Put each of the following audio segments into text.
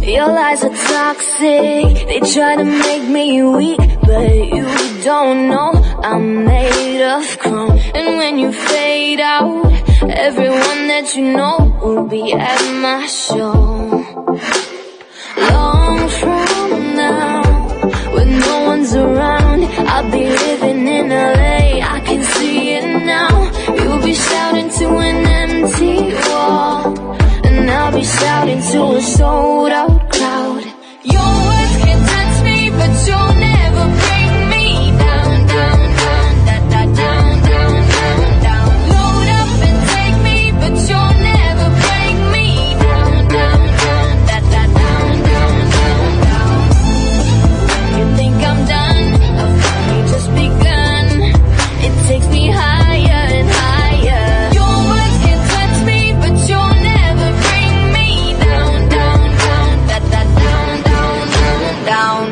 Your lies are toxic, they try to make me weak, but you don't know I'm made of chrome. And when you fade out, everyone that you know will be at my show. Long from now, when no one's around, I'll be living in LA, I can see it now. You'll be shouting to an empty wall, and I'll be shouting to a sold out crowd. Your words can touch me, but you'll never bring me down, down, down, da, da, down, down, down, down. Load up and take me, but you'll never bring me down, down, down, da, da, down, down, down, down. You think I'm done? I've only just begun. It takes me higher and higher. Your words can touch me, but you'll never bring me down, down, down, da, da, down, down, down, down.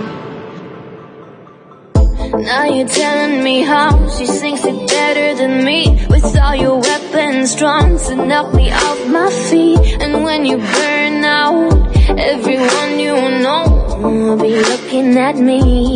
Now you're telling me how she sings it better than me, with all your weapons drawn to knock me off my feet. And when you burn out, everyone you know will be looking at me.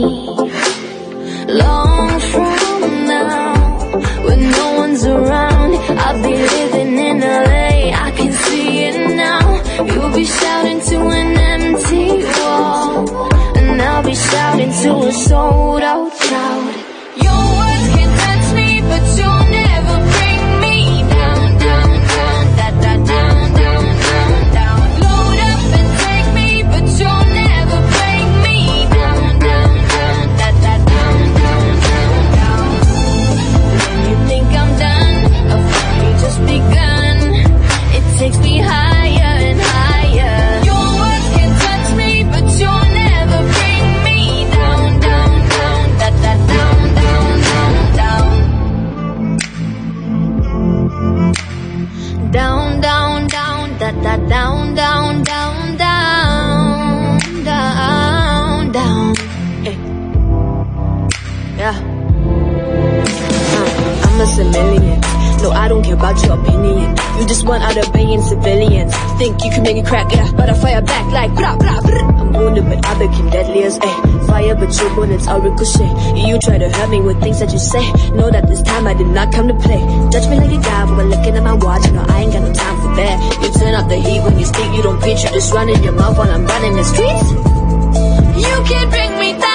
Long from now, when no one's around, I'll be living in LA, I can see it now. You'll be shouting to an empty wall, and I'll be shouting to a sold out crowd. Your words can touch me, but you'll never bring me down, down, down, da, da, down, down, down, down. Load up and take me, but you'll never bring me down, down, down, da, da, down, down, down, down. You think I'm done? I've only just begun. It takes me higher and higher. Your words can touch me, but you'll never bring me down, down, down, da, da, down, down, down, down. Down, down, down, da, da, down, down, down, down, down, down. Hey. Yeah. I'm a civilian. No, I don't care about your opinion. You just want out a billion civilians. Think you can make it crack, yeah, but I fire back like blah, blah, blah. I'm wounded, but I became deadly as fire, but your bullets are ricochet. You try to hurt me with things that you say. Know that this time I did not come to play. Judge me like a guy when looking at my watch. You know I ain't got no time for that. You turn up the heat when you speak. You don't preach, you just run in your mouth while I'm running the streets. You can't bring me down.